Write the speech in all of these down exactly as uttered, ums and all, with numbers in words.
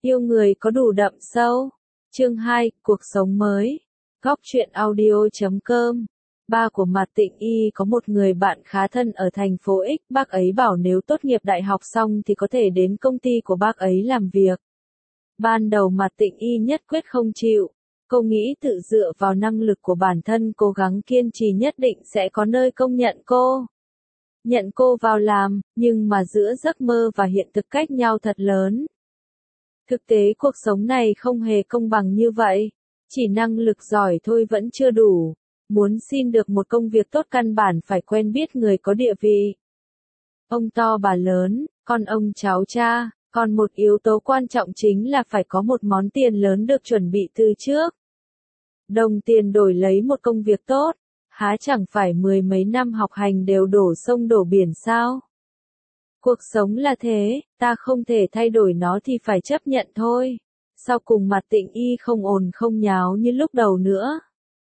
Yêu người có đủ đậm sâu. Chương hai, cuộc sống mới. Góc truyện audio chấm com. Ba của Mạt Tịnh Y có một người bạn khá thân ở thành phố X, bác ấy bảo nếu tốt nghiệp đại học xong thì có thể đến công ty của bác ấy làm việc. Ban đầu Mạt Tịnh Y nhất quyết không chịu. Cô nghĩ tự dựa vào năng lực của bản thân cố gắng kiên trì nhất định sẽ có nơi công nhận cô. Nhận cô vào làm, nhưng mà giữa giấc mơ và hiện thực cách nhau thật lớn. Thực tế cuộc sống này không hề công bằng như vậy. Chỉ năng lực giỏi thôi vẫn chưa đủ. Muốn xin được một công việc tốt căn bản phải quen biết người có địa vị. Ông to bà lớn, con ông cháu cha, còn một yếu tố quan trọng chính là phải có một món tiền lớn được chuẩn bị từ trước. Đồng tiền đổi lấy một công việc tốt, há chẳng phải mười mấy năm học hành đều đổ sông đổ biển sao? Cuộc sống là thế, ta không thể thay đổi nó thì phải chấp nhận thôi. Sau cùng Mạt Tịnh Y không ồn không nháo như lúc đầu nữa.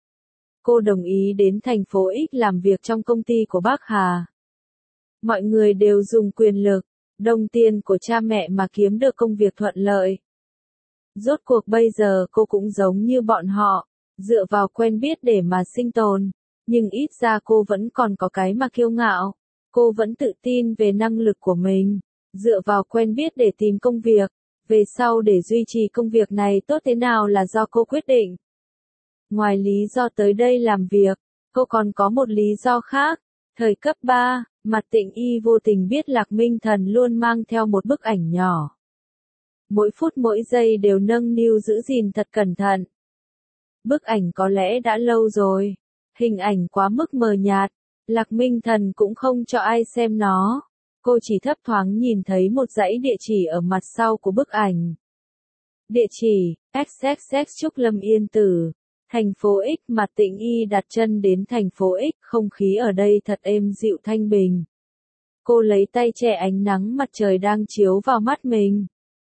Cô đồng ý đến thành phố X làm việc trong công ty của bác Hà. Mọi người đều dùng quyền lực, đồng tiền của cha mẹ mà kiếm được công việc thuận lợi. Rốt cuộc bây giờ cô cũng giống như bọn họ, dựa vào quen biết để mà sinh tồn. Nhưng ít ra cô vẫn còn có cái mà kiêu ngạo. Cô vẫn tự tin về năng lực của mình, dựa vào quen biết để tìm công việc. Về sau để duy trì công việc này tốt thế nào là do cô quyết định. Ngoài lý do tới đây làm việc, cô còn có một lý do khác. Thời cấp ba, Mạt Tịnh Y vô tình biết Lạc Minh Thần luôn mang theo một bức ảnh nhỏ. Mỗi phút mỗi giây đều nâng niu giữ gìn thật cẩn thận. Bức ảnh có lẽ đã lâu rồi, hình ảnh quá mức mờ nhạt, Lạc Minh Thần cũng không cho ai xem nó. Cô chỉ thấp thoáng nhìn thấy một dãy địa chỉ ở mặt sau của bức ảnh. Địa chỉ, x x x Trúc Lâm Yên Tử, thành phố X. Mạt Tịnh Y đặt chân đến thành phố X, không khí ở đây thật êm dịu thanh bình. Cô lấy tay che ánh nắng mặt trời đang chiếu vào mắt mình.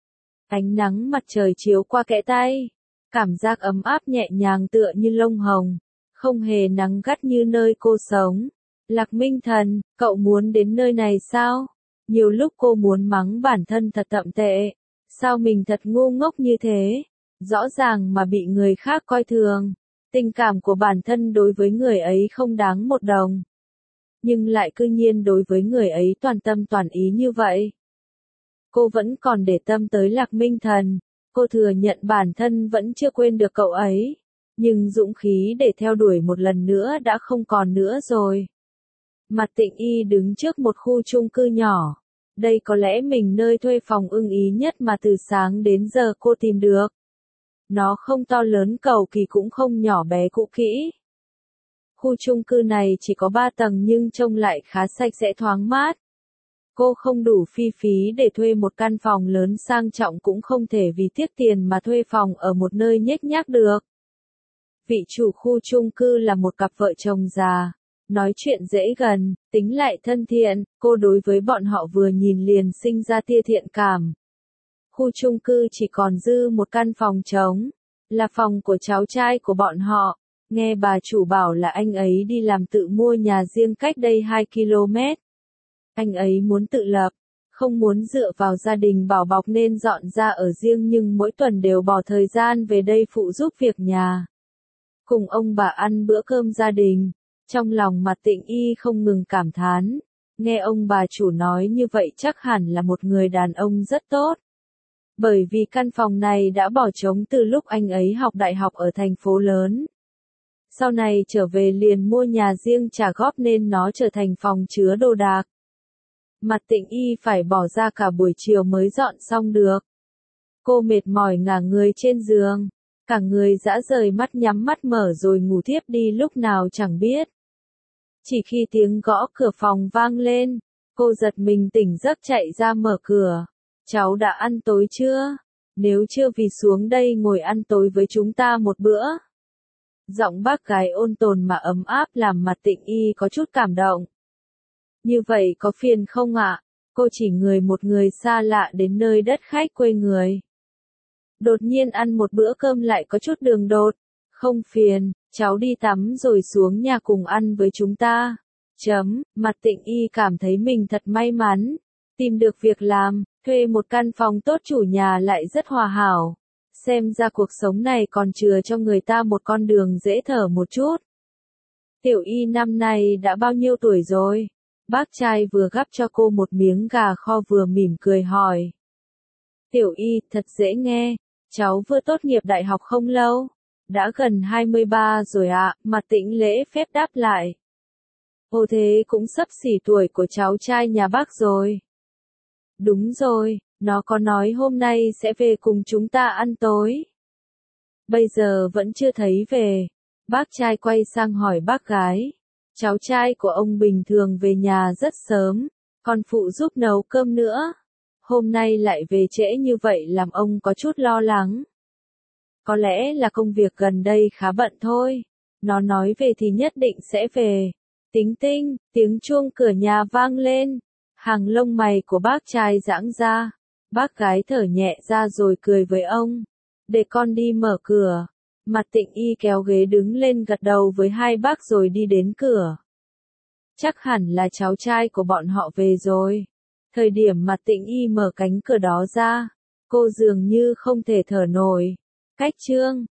Ánh nắng mặt trời chiếu qua kẽ tay, cảm giác ấm áp nhẹ nhàng tựa như lông hồng, không hề nắng gắt như nơi cô sống. Lạc Minh Thần, cậu muốn đến nơi này sao? Nhiều lúc cô muốn mắng bản thân thật tậm tệ. Sao mình thật ngu ngốc như thế? Rõ ràng mà bị người khác coi thường. Tình cảm của bản thân đối với người ấy không đáng một đồng. Nhưng lại cư nhiên đối với người ấy toàn tâm toàn ý như vậy. Cô vẫn còn để tâm tới Lạc Minh Thần. Cô thừa nhận bản thân vẫn chưa quên được cậu ấy. Nhưng dũng khí để theo đuổi một lần nữa đã không còn nữa rồi. Mạt Tịnh Y đứng trước một khu chung cư nhỏ. Đây có lẽ mình nơi thuê phòng ưng ý nhất mà từ sáng đến giờ cô tìm được. Nó không to lớn cầu kỳ cũng không nhỏ bé cũ kỹ. Khu chung cư này chỉ có ba tầng nhưng trông lại khá sạch sẽ thoáng mát. Cô không đủ phi phí để thuê một căn phòng lớn sang trọng cũng không thể vì tiếc tiền mà thuê phòng ở một nơi nhếch nhác được. Vị chủ khu chung cư là một cặp vợ chồng già. Nói chuyện dễ gần, tính lại thân thiện, cô đối với bọn họ vừa nhìn liền sinh ra tia thiện cảm. Khu chung cư chỉ còn dư một căn phòng trống, là phòng của cháu trai của bọn họ. Nghe bà chủ bảo là anh ấy đi làm tự mua nhà riêng cách đây hai ki lô mét. Anh ấy muốn tự lập, không muốn dựa vào gia đình bảo bọc nên dọn ra ở riêng nhưng mỗi tuần đều bỏ thời gian về đây phụ giúp việc nhà. Cùng ông bà ăn bữa cơm gia đình. Trong lòng Mạt Tịnh Y không ngừng cảm thán, nghe ông bà chủ nói như vậy chắc hẳn là một người đàn ông rất tốt. Bởi vì căn phòng này đã bỏ trống từ lúc anh ấy học đại học ở thành phố lớn. Sau này trở về liền mua nhà riêng trả góp nên nó trở thành phòng chứa đồ đạc. Mạt Tịnh Y phải bỏ ra cả buổi chiều mới dọn xong được. Cô mệt mỏi ngả người trên giường, cả người dã rời mắt nhắm mắt mở rồi ngủ thiếp đi lúc nào chẳng biết. Chỉ khi tiếng gõ cửa phòng vang lên, cô giật mình tỉnh giấc chạy ra mở cửa. Cháu đã ăn tối chưa? Nếu chưa vì xuống đây ngồi ăn tối với chúng ta một bữa. Giọng bác gái ôn tồn mà ấm áp làm Mạt Tịnh Y có chút cảm động. Như vậy có phiền không ạ? Cô chỉ người một người xa lạ đến nơi đất khách quê người. Đột nhiên ăn một bữa cơm lại có chút đường đột. Không phiền, cháu đi tắm rồi xuống nhà cùng ăn với chúng ta. Chấm, Mạt Tịnh Y cảm thấy mình thật may mắn. Tìm được việc làm, Thuê một căn phòng tốt chủ nhà lại rất hòa hảo. Xem ra cuộc sống này còn chừa cho người ta một con đường dễ thở một chút. Tiểu Y năm nay đã bao nhiêu tuổi rồi? Bác trai vừa gắp cho cô một miếng gà kho vừa mỉm cười hỏi. Tiểu Y, thật dễ nghe, cháu vừa tốt nghiệp đại học không lâu. Đã gần hai mươi ba rồi ạ, Mặt Tĩnh lễ phép đáp lại. Ồ thế cũng sắp xỉ tuổi của cháu trai nhà bác rồi. Đúng rồi, nó có nói hôm nay sẽ về cùng chúng ta ăn tối. Bây giờ vẫn chưa thấy về. Bác trai quay sang hỏi bác gái. Cháu trai của ông bình thường về nhà rất sớm, còn phụ giúp nấu cơm nữa. Hôm nay lại về trễ như vậy làm ông có chút lo lắng. Có lẽ là công việc gần đây khá bận thôi. Nó nói về thì nhất định sẽ về. Tính tinh, tiếng chuông cửa nhà vang lên. Hàng lông mày của bác trai giãn ra. Bác gái thở nhẹ ra rồi cười với ông. Để con đi mở cửa. Mặt Tịnh Y kéo ghế đứng lên gật đầu với hai bác rồi đi đến cửa. Chắc hẳn là cháu trai của bọn họ về rồi. Thời điểm Mặt Tịnh Y mở cánh cửa đó ra, cô dường như không thể thở nổi. Cách chương